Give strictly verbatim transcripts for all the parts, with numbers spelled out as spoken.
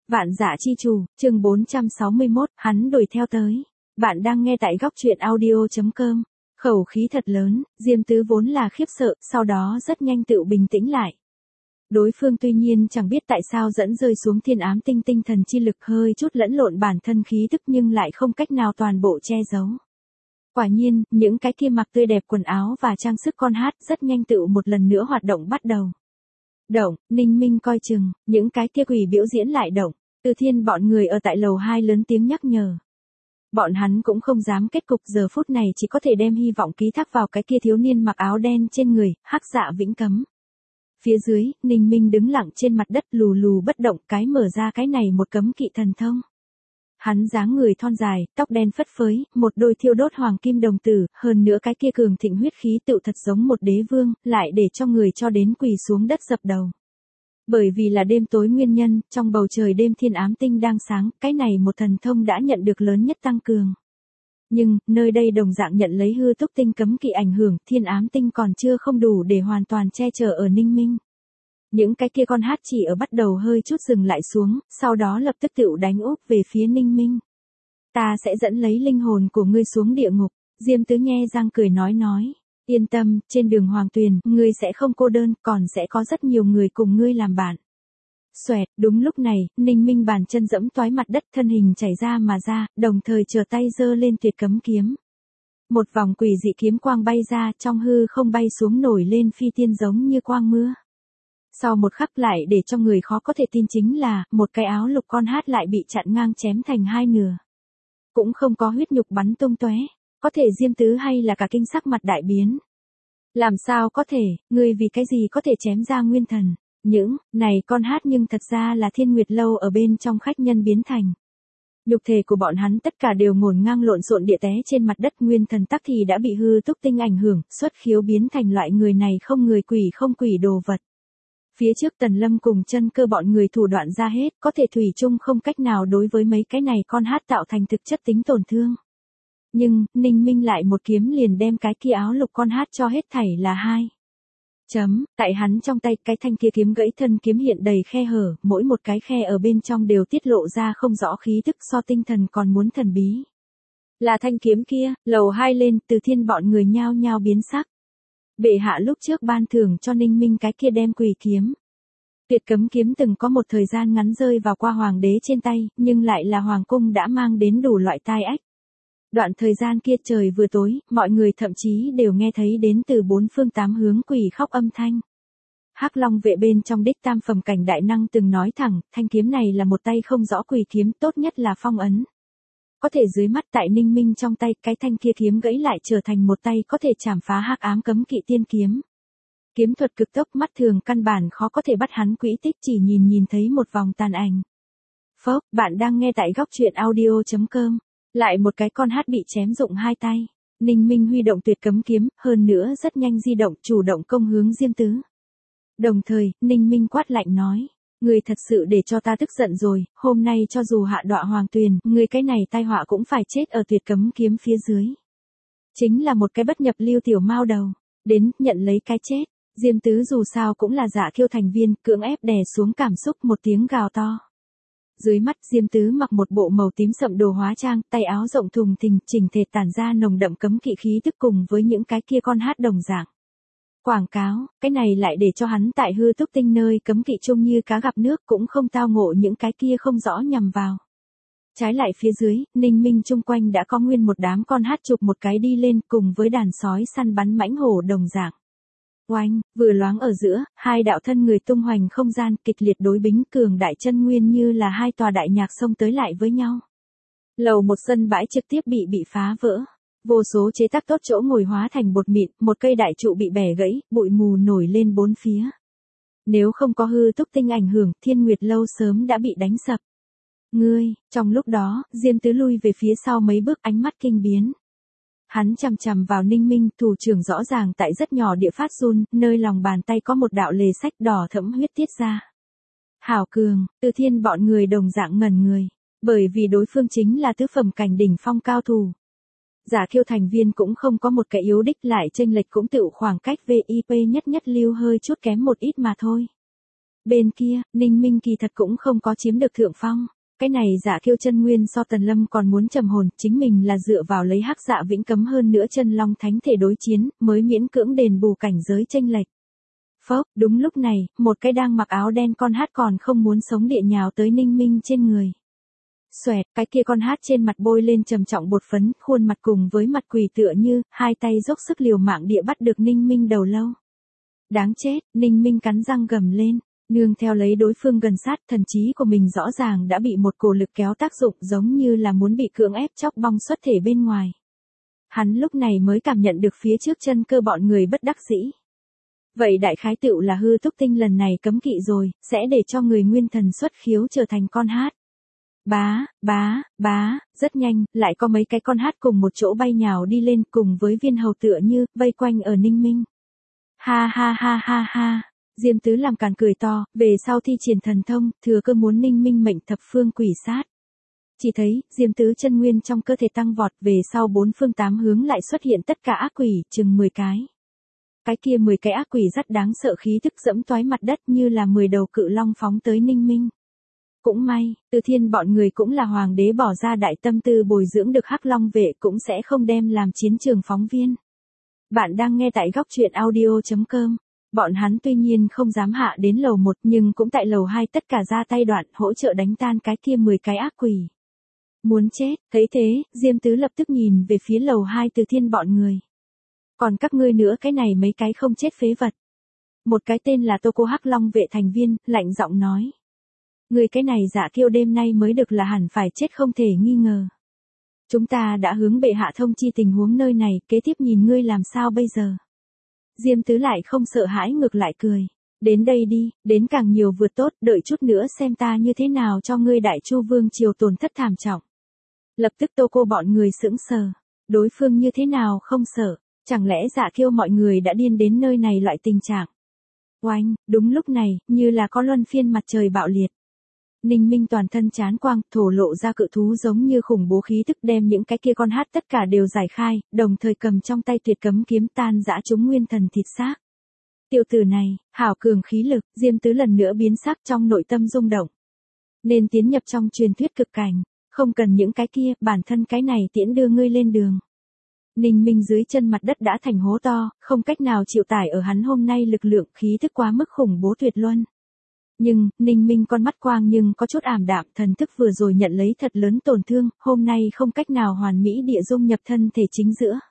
Vạn Dã Chi Chủ, chương bốn trăm sáu mươi mốt, hắn đuổi theo tới. Bạn đang nghe tại góc truyện audio chấm com. Khẩu khí thật lớn, Diêm Tứ vốn là khiếp sợ, sau đó rất nhanh tự bình tĩnh lại. Đối phương tuy nhiên chẳng biết tại sao dẫn rơi xuống thiên ám tinh tinh thần chi lực hơi chút lẫn lộn bản thân khí tức nhưng lại không cách nào toàn bộ che giấu. Quả nhiên, những cái kia mặc tươi đẹp quần áo và trang sức con hát rất nhanh tự một lần nữa hoạt động bắt đầu. Động, Ninh Minh coi chừng, những cái kia quỷ biểu diễn lại động, Từ Thiên bọn người ở tại lầu hai lớn tiếng nhắc nhở. Bọn hắn cũng không dám kết cục giờ phút này chỉ có thể đem hy vọng ký thác vào cái kia thiếu niên mặc áo đen trên người, hắc dạ vĩnh cấm. Phía dưới, Ninh Minh đứng lặng trên mặt đất lù lù bất động cái mở ra cái này một cấm kỵ thần thông. Hắn dáng người thon dài, tóc đen phất phới, một đôi thiêu đốt hoàng kim đồng tử, hơn nữa cái kia cường thịnh huyết khí tựu thật giống một đế vương, lại để cho người cho đến quỳ xuống đất dập đầu. Bởi vì là đêm tối nguyên nhân, trong bầu trời đêm thiên ám tinh đang sáng, cái này một thần thông đã nhận được lớn nhất tăng cường. Nhưng, nơi đây đồng dạng nhận lấy hư túc tinh cấm kỵ ảnh hưởng, thiên ám tinh còn chưa không đủ để hoàn toàn che chở ở Ninh Minh. Những cái kia con hát chỉ ở bắt đầu hơi chút dừng lại xuống, sau đó lập tức tựu đánh úp về phía Ninh Minh. Ta sẽ dẫn lấy linh hồn của ngươi xuống địa ngục, Diêm Tứ nhe răng cười nói nói. Yên tâm, trên đường Hoàng Tuyền, ngươi sẽ không cô đơn, còn sẽ có rất nhiều người cùng ngươi làm bạn. Xoẹt, đúng lúc này, Ninh Minh bàn chân dẫm toái mặt đất thân hình chảy ra mà ra, đồng thời chờ tay giơ lên tuyệt cấm kiếm. Một vòng quỷ dị kiếm quang bay ra, trong hư không bay xuống nổi lên phi tiên giống như quang mưa. Sau một khắc lại để cho người khó có thể tin chính là, một cái áo lục con hát lại bị chặn ngang chém thành hai nửa. Cũng không có huyết nhục bắn tung tóe, có thể Diêm Tứ hay là cả kinh sắc mặt đại biến. Làm sao có thể, ngươi vì cái gì có thể chém ra nguyên thần, những, này con hát nhưng thật ra là Thiên Nguyệt Lâu ở bên trong khách nhân biến thành. Nhục thể của bọn hắn tất cả đều ngổn ngang lộn xộn địa té trên mặt đất, nguyên thần tắc thì đã bị hư túc tinh ảnh hưởng, xuất khiếu biến thành loại người này không người quỷ không quỷ đồ vật. Phía trước Tần Lâm cùng Chân Cơ bọn người thủ đoạn ra hết, có thể thủy chung không cách nào đối với mấy cái này con hát tạo thành thực chất tính tổn thương. Nhưng, Ninh Minh lại một kiếm liền đem cái kia áo lục con hát cho hết thảy là hai. Chấm, tại hắn trong tay cái thanh kia kiếm gãy thân kiếm hiện đầy khe hở, mỗi một cái khe ở bên trong đều tiết lộ ra không rõ khí tức so tinh thần còn muốn thần bí. Là thanh kiếm kia, lầu hai lên, Từ Thiên bọn người nhao nhao biến sắc. Bệ hạ lúc trước ban thưởng cho Ninh Minh cái kia đem quỷ kiếm. Tuyệt cấm kiếm từng có một thời gian ngắn rơi vào qua hoàng đế trên tay, nhưng lại là hoàng cung đã mang đến đủ loại tai ách. Đoạn thời gian kia trời vừa tối, mọi người thậm chí đều nghe thấy đến từ bốn phương tám hướng quỷ khóc âm thanh. Hắc Long vệ bên trong đích tam phẩm cảnh đại năng từng nói thẳng, thanh kiếm này là một tay không rõ quỷ kiếm, tốt nhất là phong ấn. Có thể dưới mắt tại Ninh Minh trong tay, cái thanh kia kiếm gãy lại trở thành một tay có thể chảm phá hắc ám cấm kỵ tiên kiếm. Kiếm thuật cực tốc, mắt thường căn bản khó có thể bắt hắn quỹ tích, chỉ nhìn nhìn thấy một vòng tàn ảnh. Phốc, bạn đang nghe tại góc truyện audio chấm com. Lại một cái con hát bị chém rụng hai tay. Ninh Minh huy động tuyệt cấm kiếm, hơn nữa rất nhanh di động, chủ động công hướng Diêm Tứ. Đồng thời, Ninh Minh quát lạnh nói. Người thật sự để cho ta tức giận rồi, hôm nay cho dù hạ đọa Hoàng Tuyền, người cái này tai họa cũng phải chết ở tuyệt cấm kiếm phía dưới. Chính là một cái bất nhập lưu tiểu mao đầu. Đến, nhận lấy cái chết. Diêm Tứ dù sao cũng là Dạ Kiêu thành viên, cưỡng ép đè xuống cảm xúc một tiếng gào to. Dưới mắt Diêm Tứ mặc một bộ màu tím sậm đồ hóa trang, tay áo rộng thùng thình, chỉnh thể tản ra nồng đậm cấm kỵ khí tức cùng với những cái kia con hát đồng dạng. Quảng cáo, cái này lại để cho hắn tại hư túc tinh nơi cấm kỵ chung như cá gặp nước cũng không tao ngộ những cái kia không rõ nhằm vào. Trái lại phía dưới, Ninh Minh chung quanh đã có nguyên một đám con hát chụp một cái đi lên cùng với đàn sói săn bắn mãnh hổ đồng dạng. Oanh, vừa loáng ở giữa, hai đạo thân người tung hoành không gian kịch liệt đối bính cường đại chân nguyên như là hai tòa đại nhạc xông tới lại với nhau. Lầu một sân bãi trực tiếp bị bị phá vỡ. Vô số chế tác tốt chỗ ngồi hóa thành bột mịn, một cây đại trụ bị bẻ gãy, bụi mù nổi lên bốn phía. Nếu không có hư túc tinh ảnh hưởng, Thiên Nguyệt Lâu sớm đã bị đánh sập. Ngươi, trong lúc đó, Diêm Tứ lui về phía sau mấy bước ánh mắt kinh biến. Hắn chằm chằm vào Ninh Minh, thủ trưởng rõ ràng tại rất nhỏ địa phát run, nơi lòng bàn tay có một đạo lề sách đỏ thẫm huyết tiết ra. Hảo cường, Từ Thiên bọn người đồng dạng ngẩn người, bởi vì đối phương chính là tứ phẩm cảnh đỉnh phong cao thủ. Giả Kiêu thành viên cũng không có một cái yếu đích, lại chênh lệch cũng tự khoảng cách vê i pê nhất nhất lưu hơi chút kém một ít mà thôi. Bên kia, Ninh Minh kỳ thật cũng không có chiếm được thượng phong. Cái này Dạ Kiêu chân nguyên so Tần Lâm còn muốn trầm hồn, chính mình là dựa vào lấy Hắc Dạ Vĩnh Cấm hơn nữa chân long thánh thể đối chiến, mới miễn cưỡng đền bù cảnh giới chênh lệch. Phốc, đúng lúc này, một cái đang mặc áo đen con hát còn không muốn sống địa nhào tới Ninh Minh trên người. Xoẹt, cái kia con hát trên mặt bôi lên trầm trọng bột phấn, khuôn mặt cùng với mặt quỷ tựa như, hai tay dốc sức liều mạng địa bắt được Ninh Minh đầu lâu. Đáng chết, Ninh Minh cắn răng gầm lên, nương theo lấy đối phương gần sát, thần trí của mình rõ ràng đã bị một cổ lực kéo tác dụng giống như là muốn bị cưỡng ép chóc bong xuất thể bên ngoài. Hắn lúc này mới cảm nhận được phía trước chân cơ bọn người bất đắc dĩ. Vậy đại khái tựu là hư túc tinh lần này cấm kỵ rồi, sẽ để cho người nguyên thần xuất khiếu trở thành con hát. Bá, bá, bá, rất nhanh, lại có mấy cái con hát cùng một chỗ bay nhào đi lên cùng với viên hầu tựa như, vây quanh ở Ninh Minh. Ha ha ha ha ha, Diêm Tứ làm càn cười to, về sau thi triển thần thông, thừa cơ muốn Ninh Minh mệnh thập phương quỷ sát. Chỉ thấy, Diêm Tứ chân nguyên trong cơ thể tăng vọt, về sau bốn phương tám hướng lại xuất hiện tất cả ác quỷ, chừng mười cái. Cái kia mười cái ác quỷ rất đáng sợ khí tức dẫm toái mặt đất như là mười đầu cự long phóng tới Ninh Minh. Cũng may, Từ Thiên bọn người cũng là hoàng đế bỏ ra đại tâm tư bồi dưỡng được Hắc Long vệ cũng sẽ không đem làm chiến trường phóng viên. Bạn đang nghe tại góc truyện audio chấm com. Bọn hắn tuy nhiên không dám hạ đến lầu một nhưng cũng tại lầu hai tất cả ra tay đoạn hỗ trợ đánh tan cái kia mười cái ác quỷ. Muốn chết, thấy thế, Diêm Tứ lập tức nhìn về phía lầu hai Từ Thiên bọn người. Còn các ngươi nữa cái này mấy cái không chết phế vật. Một cái tên là Tô Cô Hắc Long vệ thành viên, lạnh giọng nói. Người cái này Dạ Kiêu đêm nay mới được là hẳn phải chết không thể nghi ngờ. Chúng ta đã hướng bệ hạ thông chi tình huống nơi này, kế tiếp nhìn ngươi làm sao bây giờ. Diêm Tứ lại không sợ hãi ngược lại cười. Đến đây đi, đến càng nhiều vượt tốt, đợi chút nữa xem ta như thế nào cho ngươi Đại Chu Vương triều tổn thất thảm trọng. Lập tức Tô Cô bọn người sững sờ. Đối phương như thế nào không sợ, chẳng lẽ Dạ Kiêu mọi người đã điên đến nơi này loại tình trạng. Oanh, đúng lúc này, như là có luân phiên mặt trời bạo liệt. Ninh Minh toàn thân chán quang, thổ lộ ra cự thú giống như khủng bố khí tức đem những cái kia con hát tất cả đều giải khai, đồng thời cầm trong tay tuyệt cấm kiếm tan dã chúng nguyên thần thịt xác. Tiểu tử này, hảo cường khí lực, Diêm Tứ lần nữa biến sắc trong nội tâm rung động. Nên tiến nhập trong truyền thuyết cực cảnh, không cần những cái kia, bản thân cái này tiễn đưa ngươi lên đường. Ninh Minh dưới chân mặt đất đã thành hố to, không cách nào chịu tải ở hắn hôm nay lực lượng khí thức quá mức khủng bố tuyệt luân. Nhưng, Ninh Minh con mắt quang nhưng có chút ảm đạm, thần thức vừa rồi nhận lấy thật lớn tổn thương, hôm nay không cách nào hoàn mỹ địa dung nhập thân thể chính giữa.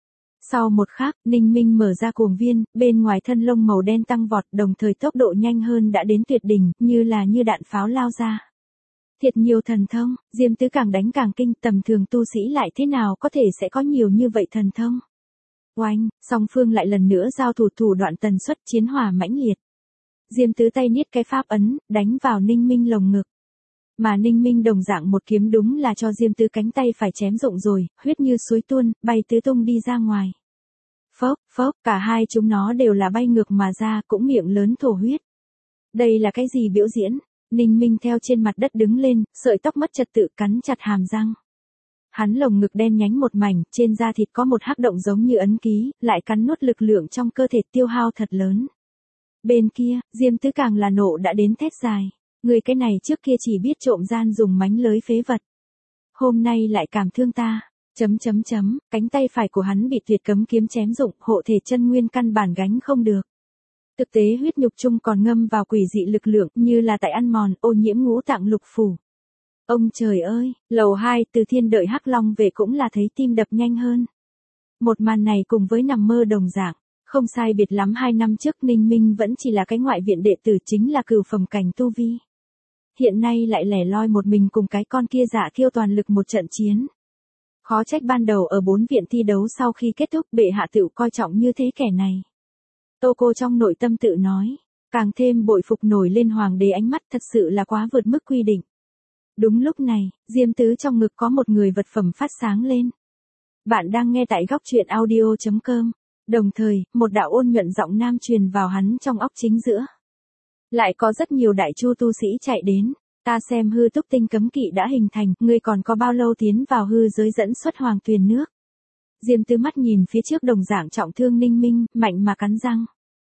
Sau một khắc, Ninh Minh mở ra cuồng viên, bên ngoài thân lông màu đen tăng vọt, đồng thời tốc độ nhanh hơn đã đến tuyệt đỉnh, như là như đạn pháo lao ra. Thiệt nhiều thần thông, Diêm Tứ càng đánh càng kinh, tầm thường tu sĩ lại thế nào có thể sẽ có nhiều như vậy thần thông. Oanh, song phương lại lần nữa giao thủ thủ đoạn tần suất chiến hỏa mãnh liệt. Diêm Tứ tay niết cái pháp ấn, đánh vào Ninh Minh lồng ngực. Mà Ninh Minh đồng dạng một kiếm đúng là cho Diêm Tứ cánh tay phải chém rụng rồi, huyết như suối tuôn, bay tứ tung đi ra ngoài. Phốc, phốc, cả hai chúng nó đều là bay ngược mà ra, cũng miệng lớn thổ huyết. Đây là cái gì biểu diễn? Ninh Minh theo trên mặt đất đứng lên, sợi tóc mất trật tự cắn chặt hàm răng. Hắn lồng ngực đen nhánh một mảnh, trên da thịt có một hắc động giống như ấn ký, lại cắn nuốt lực lượng trong cơ thể tiêu hao thật lớn. Bên kia, Diêm Tứ càng là nộ đã đến thét dài. Người cái này trước kia chỉ biết trộm gian dùng mánh lới phế vật. Hôm nay lại cảm thương ta. Chấm chấm chấm, cánh tay phải của hắn bị tuyệt cấm kiếm chém rụng, hộ thể chân nguyên căn bản gánh không được. Thực tế huyết nhục chung còn ngâm vào quỷ dị lực lượng như là tại ăn mòn, ô nhiễm ngũ tạng lục phủ. Ông trời ơi, lầu hai Từ Thiên đợi Hắc Long về cũng là thấy tim đập nhanh hơn. Một màn này cùng với nằm mơ đồng dạng. Không sai biệt lắm hai năm trước Ninh Minh vẫn chỉ là cái ngoại viện đệ tử chính là cửu phẩm cảnh tu vi. Hiện nay lại lẻ loi một mình cùng cái con kia Dạ Kiêu toàn lực một trận chiến. Khó trách ban đầu ở bốn viện thi đấu sau khi kết thúc bệ hạ tựu coi trọng như thế kẻ này. Tô Cô trong nội tâm tự nói, càng thêm bội phục nổi lên hoàng đế ánh mắt thật sự là quá vượt mức quy định. Đúng lúc này, Diêm Tứ trong ngực có một người vật phẩm phát sáng lên. Bạn đang nghe tại góc truyện audio chấm com. Đồng thời, một đạo ôn nhuận giọng nam truyền vào hắn trong óc chính giữa. Lại có rất nhiều đại chu tu sĩ chạy đến. Ta xem hư túc tinh cấm kỵ đã hình thành, ngươi còn có bao lâu tiến vào hư giới dẫn xuất hoàng tuyền nước. Diêm Tứ mắt nhìn phía trước đồng dạng trọng thương Ninh Minh, mạnh mà cắn răng.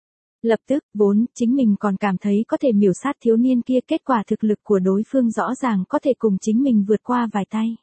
Lập tức, vốn, chính mình còn cảm thấy có thể miểu sát thiếu niên kia, kết quả thực lực của đối phương rõ ràng có thể cùng chính mình vượt qua vài tay.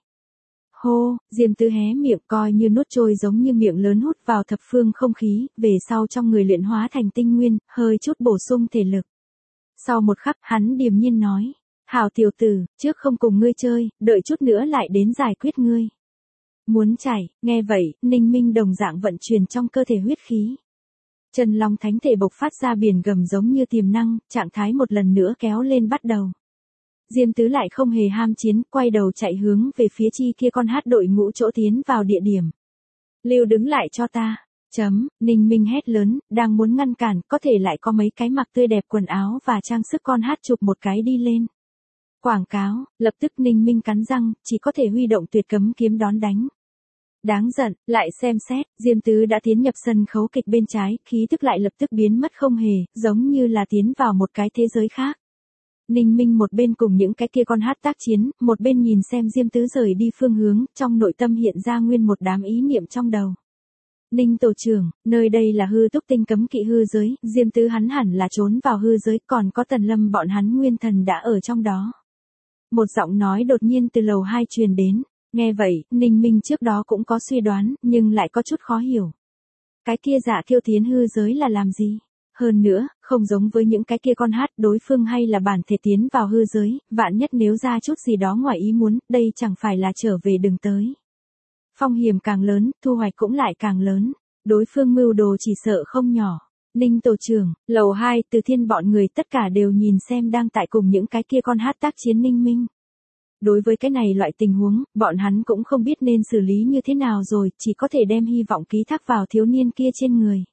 Hô, Diêm Tứ hé miệng coi như nuốt trôi giống như miệng lớn hút vào thập phương không khí, về sau trong người luyện hóa thành tinh nguyên, hơi chút bổ sung thể lực. Sau một khắc, hắn điềm nhiên nói, hảo tiểu tử, trước không cùng ngươi chơi, đợi chút nữa lại đến giải quyết ngươi. Muốn chảy, nghe vậy, Ninh Minh đồng dạng vận chuyển trong cơ thể huyết khí. Chân Long Thánh thể bộc phát ra biển gầm giống như tiềm năng, trạng thái một lần nữa kéo lên bắt đầu. Diêm Tứ lại không hề ham chiến, quay đầu chạy hướng về phía chi kia con hát đội ngũ chỗ tiến vào địa điểm. Lưu đứng lại cho ta. Chấm, Ninh Minh hét lớn, đang muốn ngăn cản, có thể lại có mấy cái mặc tươi đẹp quần áo và trang sức con hát chụp một cái đi lên. Quảng cáo, lập tức Ninh Minh cắn răng, chỉ có thể huy động tuyệt cấm kiếm đón đánh. Đáng giận, lại xem xét, Diêm Tứ đã tiến nhập sân khấu kịch bên trái, khí thức lại lập tức biến mất không hề, giống như là tiến vào một cái thế giới khác. Ninh Minh một bên cùng những cái kia con hát tác chiến, một bên nhìn xem Diêm Tứ rời đi phương hướng, trong nội tâm hiện ra nguyên một đám ý niệm trong đầu. Ninh tổ trưởng, nơi đây là hư túc tinh cấm kỵ hư giới, Diêm Tứ hắn hẳn là trốn vào hư giới, còn có Tần Lâm bọn hắn nguyên thần đã ở trong đó. Một giọng nói đột nhiên từ lầu hai truyền đến, nghe vậy, Ninh Minh trước đó cũng có suy đoán, nhưng lại có chút khó hiểu. Cái kia Dạ Kiêu tiến hư giới là làm gì? Hơn nữa, không giống với những cái kia con hát, đối phương hay là bản thể tiến vào hư giới, vạn nhất nếu ra chút gì đó ngoài ý muốn, đây chẳng phải là trở về đừng tới. Phong hiểm càng lớn, thu hoạch cũng lại càng lớn, đối phương mưu đồ chỉ sợ không nhỏ. Ninh tổ trưởng, lầu hai, Từ Thiên bọn người tất cả đều nhìn xem đang tại cùng những cái kia con hát tác chiến Ninh Minh. Đối với cái này loại tình huống, bọn hắn cũng không biết nên xử lý như thế nào rồi, chỉ có thể đem hy vọng ký thác vào thiếu niên kia trên người.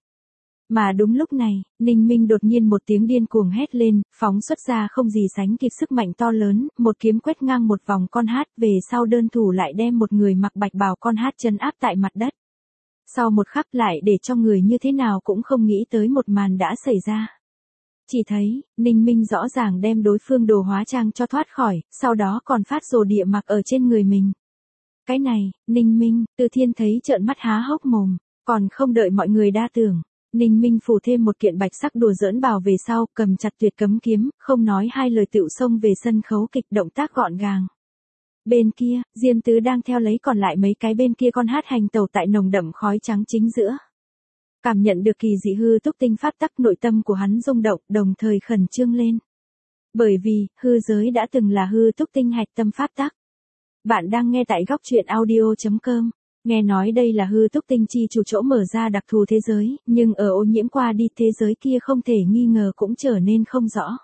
Mà đúng lúc này, Ninh Minh đột nhiên một tiếng điên cuồng hét lên, phóng xuất ra không gì sánh kịp sức mạnh to lớn, một kiếm quét ngang một vòng con hát, về sau đơn thủ lại đem một người mặc bạch bào con hát chân áp tại mặt đất. Sau một khắc lại để cho người như thế nào cũng không nghĩ tới một màn đã xảy ra. Chỉ thấy, Ninh Minh rõ ràng đem đối phương đồ hóa trang cho thoát khỏi, sau đó còn phát rồ địa mặc ở trên người mình. Cái này, Ninh Minh, Từ Thiên thấy trợn mắt há hốc mồm, còn không đợi mọi người đa tưởng. Ninh Minh phủ thêm một kiện bạch sắc đùa giỡn bào về sau, cầm chặt tuyệt cấm kiếm, không nói hai lời tựu xông về sân khấu kịch, động tác gọn gàng. Bên kia, Diêm Tứ đang theo lấy còn lại mấy cái bên kia con hát hành tẩu tại nồng đậm khói trắng chính giữa. Cảm nhận được kỳ dị hư túc tinh pháp tắc, nội tâm của hắn rung động, đồng thời khẩn trương lên. Bởi vì, hư giới đã từng là hư túc tinh hạch tâm pháp tắc. Bạn đang nghe tại góc truyện audio chấm com. Nghe nói đây là hư túc tinh chi chủ chỗ mở ra đặc thù thế giới, nhưng ở ô nhiễm qua đi thế giới kia không thể nghi ngờ cũng trở nên không rõ.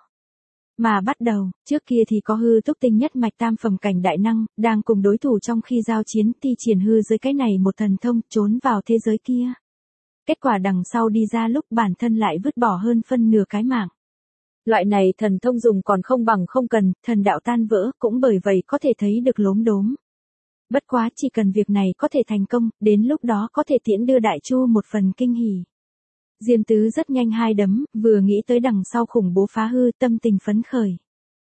Mà bắt đầu, trước kia thì có hư túc tinh nhất mạch tam phẩm cảnh đại năng, đang cùng đối thủ trong khi giao chiến thi triển hư giới cái này một thần thông, trốn vào thế giới kia. Kết quả đằng sau đi ra lúc bản thân lại vứt bỏ hơn phân nửa cái mạng. Loại này thần thông dùng còn không bằng không cần, thần đạo tan vỡ, cũng bởi vậy có thể thấy được lốm đốm. Bất quá chỉ cần việc này có thể thành công, đến lúc đó có thể tiễn đưa Đại Chu một phần kinh hỉ. Diêm Tứ rất nhanh hai đấm, vừa nghĩ tới đằng sau khủng bố phá hư, tâm tình phấn khởi.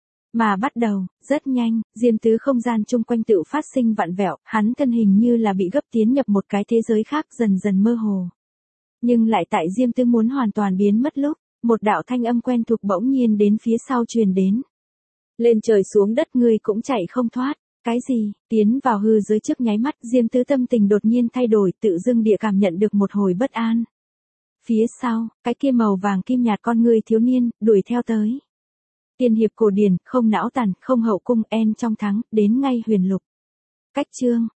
Mà bắt đầu, rất nhanh, Diêm Tứ không gian chung quanh tự phát sinh vặn vẹo, hắn thân hình như là bị gấp tiến nhập một cái thế giới khác, dần dần mơ hồ. Nhưng lại tại Diêm Tứ muốn hoàn toàn biến mất lúc, một đạo thanh âm quen thuộc bỗng nhiên đến phía sau truyền đến. Lên trời xuống đất ngươi cũng chạy không thoát. Cái gì? Tiến vào hư giới trước nháy mắt, Diêm Tứ tâm tình đột nhiên thay đổi, tự dưng địa cảm nhận được một hồi bất an. Phía sau, cái kia màu vàng kim nhạt con người thiếu niên, đuổi theo tới. Tiên hiệp cổ điển, không não tàn, không hậu cung, en trong thắng, đến ngay huyền lục. Cách chương,